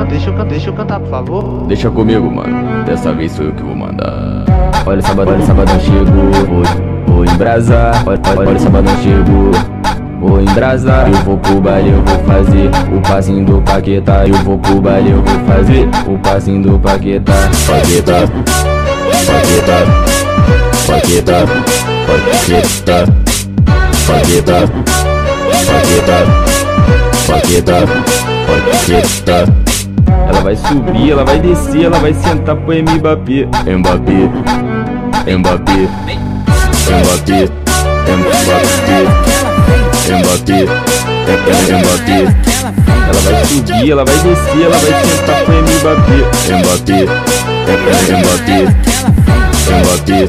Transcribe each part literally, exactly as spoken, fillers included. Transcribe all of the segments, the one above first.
deixa eu cantar, deixa eu cantar, por favor. Deixa comigo, mano, dessa vez sou eu que vou mandar. Olha o sabadão, olha o sabadão chegou, vou, vou embrasar. Olha, olha, olha o sabadão chegou, vou embrasar. Eu vou pro baile, eu vou fazer o passinho do Paquetá. Eu vou pro baile, eu vou fazer o passinho do Paquetá. Paquetá, Paquetá, Paquetá, Paquetá, Paquetá, Paquetá, Paquetá, Paquetá. Ela vai subir, ela vai descer, ela vai sentar pro Mbappé. Mbappé, Mbappé, Mbappé, Mbappé, Mbappé, Mbappé. Ela vai subir, ela vai descer, ela vai sentar pro Mbappé. Mbappé, Mbappé, Mbappé,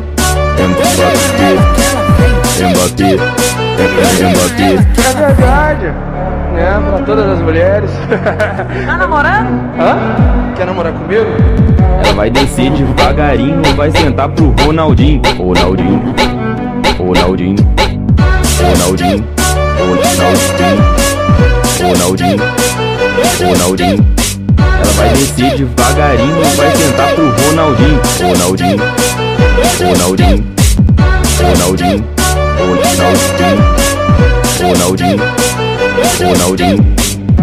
Mbappé, Mbappé, Mbappé. É verdade, né? Pra todas as mulheres. Tá namorando? Hã? Quer namorar comigo? Ela vai descer devagarinho, vai sentar pro Ronaldinho. Ronaldinho, Ronaldinho, Ronaldinho, Ronaldinho, Ronaldinho, Ronaldinho. Ela vai descer devagarinho, vai sentar pro Ronaldinho. Ronaldinho, Ronaldinho, Ronaldinho, Ronaldinho, Ronaldinho, Ronaldinho.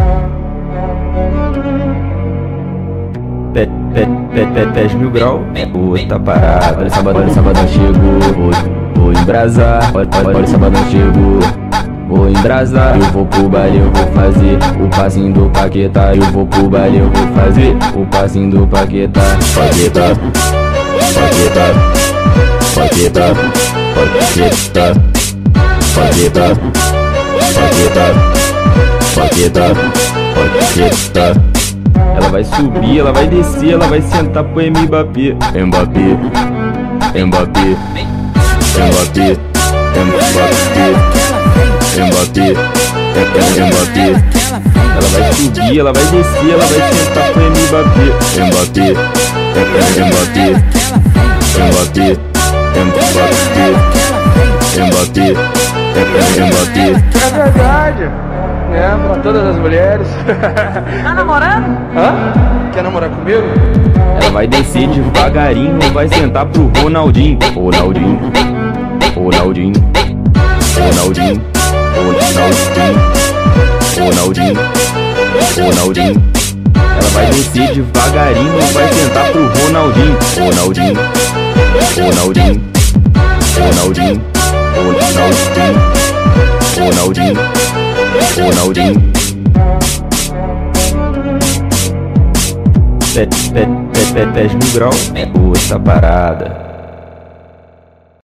dez mil grau, outra parada. Olha o sabadão, olha o sabadão chegou, vou, vou embrasar. Olha, olha, olha o sabadão chegou, vou embrasar. Eu vou pro baile, eu vou fazer o passinho do Paquetá. Eu vou pro baile, eu vou fazer o passinho do Paquetá. Paquetá, Paquetá, Paquetá, Paquetá, Paquetá, Paquetá, Paquetá, Paquetá. Ela vai subir, ela vai descer, ela vai sentar pro Mbappé. Mbappé, Mbappé, Mbappé, Mbappé, Mbappé, Mbappé. Ela vai subir, ela vai descer, ela vai sentar pro Mbappé. Mbappé, Mbappé, Mbappé, Mbappé, Mbappé, Mbappé. É verdade, né? Pra todas as mulheres. Tá namorando? Hã? Quer namorar comigo? Ela vai descer devagarinho, vai sentar pro Ronaldinho. Ronaldinho, Ronaldinho, Ronaldinho, Ronaldinho, Ronaldinho, Ronaldinho. Ela vai descer devagarinho, vai sentar pro Ronaldinho. Ronaldinho, Ronaldinho, Ronaldinho, Ronaldinho, Ronaldinho, Ronaldinho. dez mil grau, outra parada.